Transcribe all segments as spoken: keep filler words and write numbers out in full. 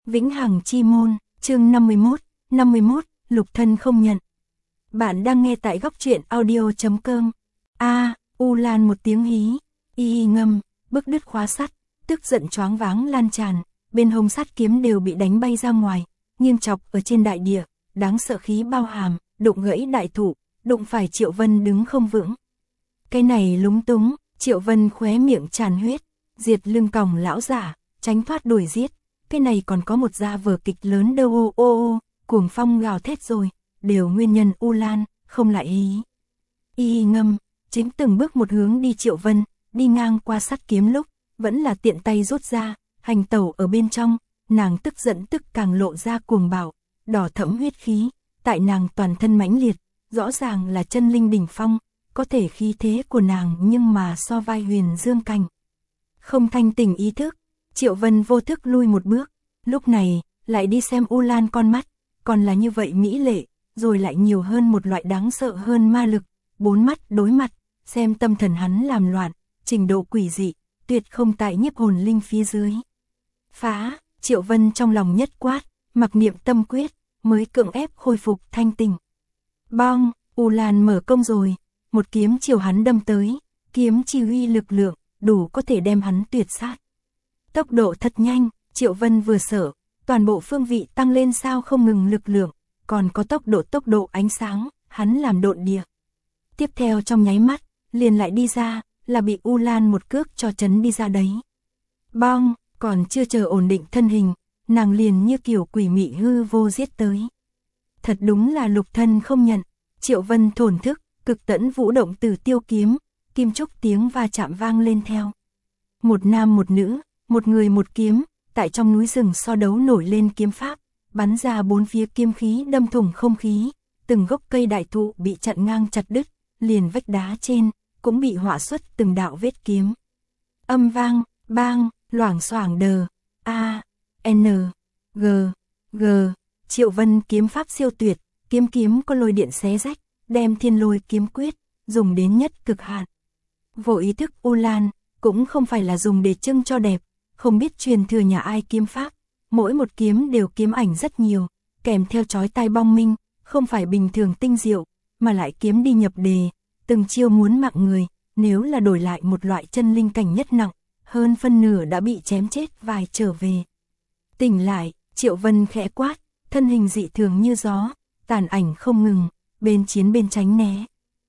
Vĩnh Hằng Chi Môn, chương năm mươi mốt, năm mươi mốt, Lục Thân không nhận. Bạn đang nghe tại góc truyện audio.com. A, à, U Lan một tiếng hí, y y ngâm, bức đứt khóa sắt, tức giận choáng váng lan tràn, bên hông sắt kiếm đều bị đánh bay ra ngoài, nghiêng chọc ở trên đại địa, đáng sợ khí bao hàm, đụng gãy đại thụ, đụng phải Triệu Vân đứng không vững. Cái này lúng túng, Triệu Vân khóe miệng tràn huyết, diệt lưng còng lão giả, tránh thoát đuổi giết. Cái này còn có một gia vở kịch lớn đâu ô ô ô, cuồng phong gào thét rồi, đều nguyên nhân U Lan, không lại hí. Y y ngâm, chính từng bước một hướng đi Triệu Vân, đi ngang qua sắt kiếm lúc, vẫn là tiện tay rút ra, hành tẩu ở bên trong, nàng tức giận tức càng lộ ra cuồng bạo, đỏ thẫm huyết khí, tại nàng toàn thân mãnh liệt, rõ ràng là chân linh đỉnh phong, có thể khí thế của nàng nhưng mà so vai huyền dương cảnh. Không thanh tỉnh ý thức, Triệu Vân vô thức lui một bước, lúc này, lại đi xem U Lan con mắt, còn là như vậy mỹ lệ, rồi lại nhiều hơn một loại đáng sợ hơn ma lực, bốn mắt đối mặt, xem tâm thần hắn làm loạn, trình độ quỷ dị, tuyệt không tại nhiếp hồn linh phía dưới. Phá, Triệu Vân trong lòng nhất quát, mặc niệm tâm quyết, mới cưỡng ép khôi phục thanh tình. Bong, U Lan mở công rồi, một kiếm chiều hắn đâm tới, kiếm chi uy lực lượng, đủ có thể đem hắn tuyệt sát. Tốc độ thật nhanh, Triệu Vân vừa sợ, toàn bộ phương vị tăng lên sao không ngừng lực lượng, còn có tốc độ tốc độ ánh sáng, hắn làm độn địa. Tiếp theo trong nháy mắt, liền lại đi ra, là bị U Lan một cước cho chấn đi ra đấy. Bong, còn chưa chờ ổn định thân hình, nàng liền như kiểu quỷ mị hư vô giết tới. Thật đúng là lục thân không nhận, Triệu Vân thổn thức, cực tẫn vũ động từ tiêu kiếm, kim trúc tiếng va chạm vang lên theo. Một nam một nữ, một người một kiếm, tại trong núi rừng so đấu nổi lên kiếm pháp, bắn ra bốn phía kiếm khí đâm thủng không khí, từng gốc cây đại thụ bị chặn ngang chặt đứt, liền vách đá trên, cũng bị họa xuất từng đạo vết kiếm. Âm vang, bang, loảng xoảng đờ, A, N, G, G, Triệu Vân kiếm pháp siêu tuyệt, kiếm kiếm có lôi điện xé rách, đem thiên lôi kiếm quyết, dùng đến nhất cực hạn. Vô ý thức U Lan, cũng không phải là dùng để trưng cho đẹp, không biết truyền thừa nhà ai kiếm pháp, mỗi một kiếm đều kiếm ảnh rất nhiều, kèm theo chói tai bong minh, không phải bình thường tinh diệu, mà lại kiếm đi nhập đề, từng chiêu muốn mạng người, nếu là đổi lại một loại chân linh cảnh nhất nặng, hơn phân nửa đã bị chém chết vài trở về. Tỉnh lại, Triệu Vân khẽ quát, thân hình dị thường như gió, tàn ảnh không ngừng, bên chiến bên tránh né.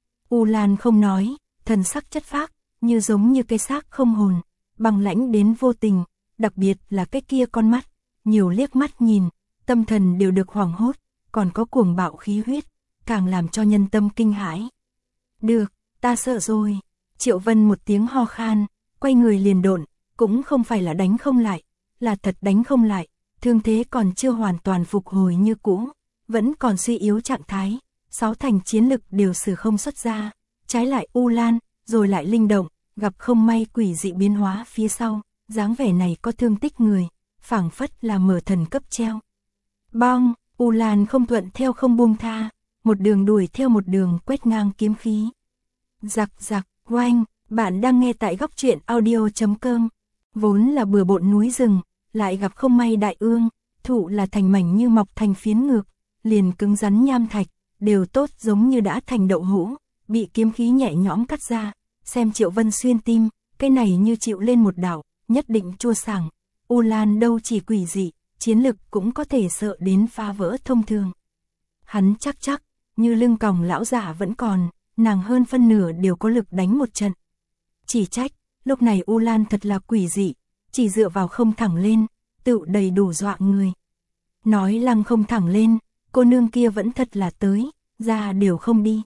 U Lan không nói, thần sắc chất phác, như giống như cây xác không hồn, bằng lãnh đến vô tình, đặc biệt là cái kia con mắt, nhiều liếc mắt nhìn, tâm thần đều được hoảng hốt, còn có cuồng bạo khí huyết, càng làm cho nhân tâm kinh hãi. Được, ta sợ rồi, Triệu Vân một tiếng ho khan, quay người liền độn, cũng không phải là đánh không lại, là thật đánh không lại, thương thế còn chưa hoàn toàn phục hồi như cũ, vẫn còn suy yếu trạng thái, sáu thành chiến lực đều sử không xuất ra, trái lại U Lan, rồi lại linh động, gặp không may quỷ dị biến hóa phía sau, dáng vẻ này có thương tích người, phảng phất là mở thần cấp treo. Bong, U Lan không thuận theo không buông tha, một đường đuổi theo một đường quét ngang kiếm khí. Giặc giặc, oanh, bạn đang nghe tại góc truyện audio.com, vốn là bừa bộn núi rừng, lại gặp không may đại ương, thụ là thành mảnh như mọc thành phiến ngược, liền cứng rắn nham thạch, đều tốt giống như đã thành đậu hũ, bị kiếm khí nhẹ nhõm cắt ra, xem Triệu Vân xuyên tim, cái này như chịu lên một đảo, nhất định chua sảng. U Lan đâu chỉ quỷ dị, chiến lực cũng có thể sợ đến phá vỡ thông thường. Hắn chắc chắc, như lưng còng lão giả vẫn còn, nàng hơn phân nửa đều có lực đánh một trận. Chỉ trách, lúc này U Lan thật là quỷ dị, chỉ dựa vào không thẳng lên, tự đầy đủ dọa người. Nói lăng không thẳng lên, cô nương kia vẫn thật là tới, ra đều không đi.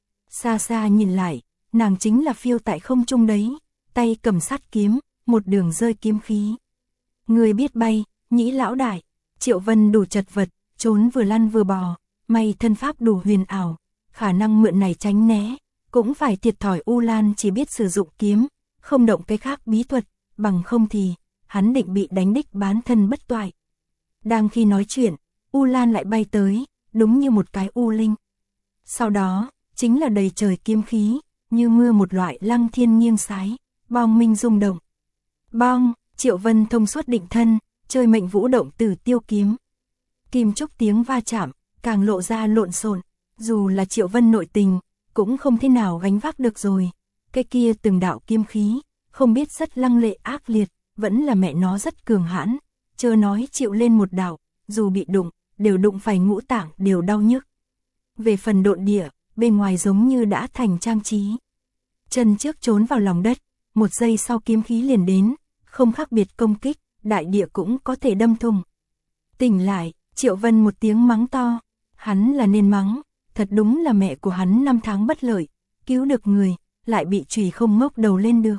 Xa xa nhìn lại, nàng chính là phiêu tại không trung đấy, tay cầm sắt kiếm, một đường rơi kiếm khí. Người biết bay, nhĩ lão đại, Triệu Vân đủ chật vật, trốn vừa lăn vừa bò, may thân pháp đủ huyền ảo, khả năng mượn này tránh né, cũng phải thiệt thòi U Lan chỉ biết sử dụng kiếm, không động cái khác bí thuật, bằng không thì, hắn định bị đánh đích bán thân bất toại. Đang khi nói chuyện, U Lan lại bay tới, đúng như một cái u linh. Sau đó, chính là đầy trời kiếm khí, như mưa một loại lăng thiên nghiêng sái, bong minh rung động. Bong, Triệu Vân thông suốt định thân, chơi mệnh vũ động tử tiêu kiếm. Kim trúc tiếng va chạm, càng lộ ra lộn xộn, dù là Triệu Vân nội tình, cũng không thể nào gánh vác được rồi. Cái kia từng đạo kiếm khí, không biết rất lăng lệ ác liệt, vẫn là mẹ nó rất cường hãn, chớ nói chịu lên một đạo, dù bị đụng, đều đụng phải ngũ tạng đều đau nhức. Về phần độn địa, bên ngoài giống như đã thành trang trí. Chân trước trốn vào lòng đất, một giây sau kiếm khí liền đến, không khác biệt công kích, đại địa cũng có thể đâm thùng. Tỉnh lại, Triệu Vân một tiếng mắng to, hắn là nên mắng, thật đúng là mẹ của hắn năm tháng bất lợi, cứu được người, lại bị chùy không ngóc đầu lên được.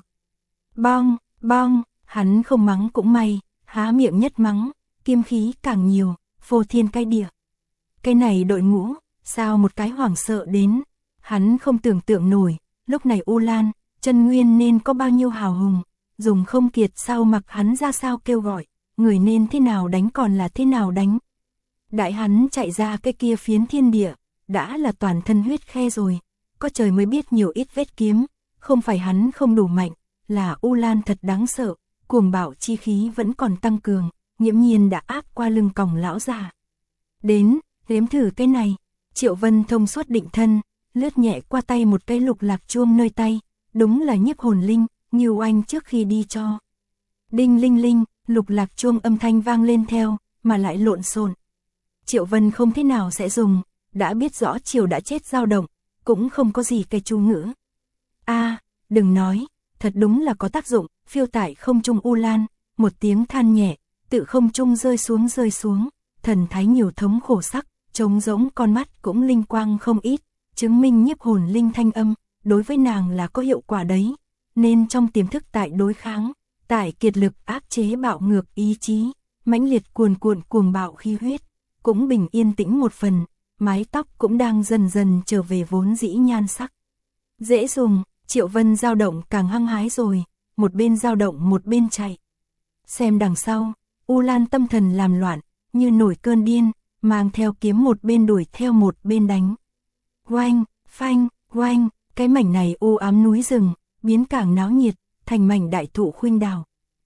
Bong, bong, hắn không mắng cũng may, há miệng nhất mắng, kiếm khí càng nhiều, phô thiên cái địa. Cái này đội ngũ, sao một cái hoảng sợ đến, hắn không tưởng tượng nổi, lúc này U Lan, chân nguyên nên có bao nhiêu hào hùng, dùng không kiệt sao mặc hắn ra sao kêu gọi, người nên thế nào đánh còn là thế nào đánh. Đại hắn chạy ra cái kia phiến thiên địa, đã là toàn thân huyết khe rồi, có trời mới biết nhiều ít vết kiếm, không phải hắn không đủ mạnh, là U Lan thật đáng sợ, cuồng bạo chi khí vẫn còn tăng cường, nghiễm nhiên đã áp qua lưng còng lão già. Đến, đếm thử cái này, Triệu Vân thông suốt định thân, lướt nhẹ qua tay một cái lục lạc chuông nơi tay, đúng là nhiếp hồn linh, như oanh trước khi đi cho. Đinh linh linh, lục lạc chuông âm thanh vang lên theo, mà lại lộn xộn. Triệu Vân không thế nào sẽ dùng, đã biết rõ Triều đã chết dao động, cũng không có gì cái chú ngữ. A, đừng nói, thật đúng là có tác dụng, phiêu tải không trung U Lan, một tiếng than nhẹ, tự không trung rơi xuống rơi xuống, thần thái nhiều thống khổ sắc, trống rỗng con mắt cũng linh quang không ít, chứng minh nhiếp hồn linh thanh âm, đối với nàng là có hiệu quả đấy, nên trong tiềm thức tại đối kháng, tại kiệt lực áp chế bạo ngược ý chí, mãnh liệt cuồn cuộn cuồng bạo khí huyết, cũng bình yên tĩnh một phần, mái tóc cũng đang dần dần trở về vốn dĩ nhan sắc. Dễ dùng, Triệu Vân dao động càng hăng hái rồi, một bên dao động một bên chạy. Xem đằng sau, U Lan tâm thần làm loạn, như nổi cơn điên, mang theo kiếm một bên đuổi theo một bên đánh. Oanh, phanh, oanh, cái mảnh này u ám núi rừng, biến càng náo nhiệt, thành mảnh đại thụ khuynh đào.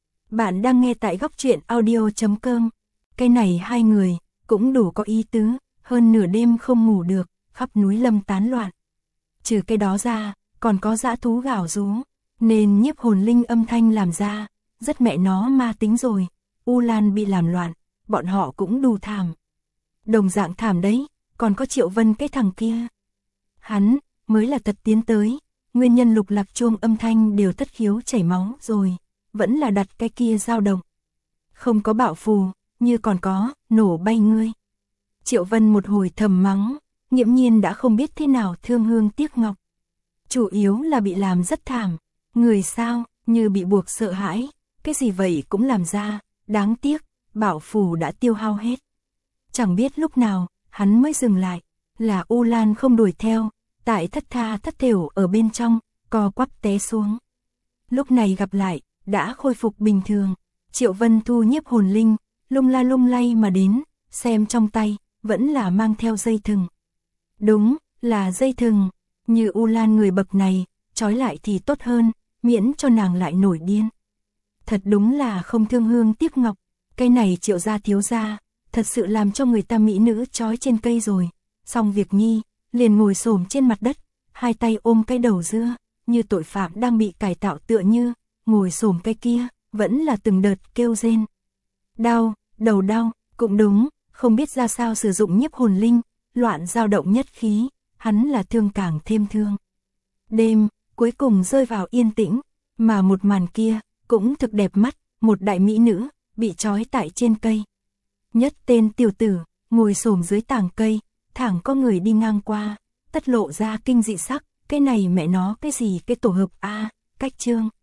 Bạn đang nghe tại góc truyện audio chấm com. Cái này hai người, cũng đủ có ý tứ, hơn nửa đêm không ngủ được, khắp núi lâm tán loạn. Trừ cái đó ra, còn có dã thú gào rú, nên nhiếp hồn linh âm thanh làm ra, rất mẹ nó ma tính rồi. U Lan bị làm loạn, bọn họ cũng đủ thảm. Đồng dạng thảm đấy, còn có Triệu Vân cái thằng kia. Hắn, mới là thật tiến tới, nguyên nhân lục lạc chuông âm thanh đều thất khiếu chảy máu rồi, vẫn là đặt cái kia dao động. Không có bạo phù, như còn có, nổ bay ngươi. Triệu Vân một hồi thầm mắng, nghiễm nhiên đã không biết thế nào thương hương tiếc ngọc. Chủ yếu là bị làm rất thảm, người sao, như bị buộc sợ hãi, cái gì vậy cũng làm ra, đáng tiếc, bảo phù đã tiêu hao hết. Chẳng biết lúc nào, hắn mới dừng lại, là U Lan không đuổi theo, tại thất tha thất thểu ở bên trong, co quắp té xuống. Lúc này gặp lại, đã khôi phục bình thường, Triệu Vân thu nhiếp hồn linh, lung la lung lay mà đến, xem trong tay, vẫn là mang theo dây thừng. Đúng, là dây thừng, như U Lan người bậc này, trói lại thì tốt hơn, miễn cho nàng lại nổi điên. Thật đúng là không thương hương tiếc ngọc, cái này Triệu gia thiếu gia, thật sự làm cho người ta mỹ nữ trói trên cây rồi. Xong việc nhi, liền ngồi xổm trên mặt đất, hai tay ôm cái đầu dưa, như tội phạm đang bị cải tạo tựa như, ngồi xổm cái kia, vẫn là từng đợt kêu rên. Đau, đầu đau, cũng đúng, không biết ra sao sử dụng nhiếp hồn linh, loạn dao động nhất khí, hắn là thương càng thêm thương. Đêm, cuối cùng rơi vào yên tĩnh, mà một màn kia, cũng thực đẹp mắt, một đại mỹ nữ, bị trói tại trên cây. Nhất tên tiểu tử, ngồi xổm dưới tảng cây, thẳng có người đi ngang qua, tất lộ ra kinh dị sắc, cái này mẹ nó cái gì cái tổ hợp A, cách chương.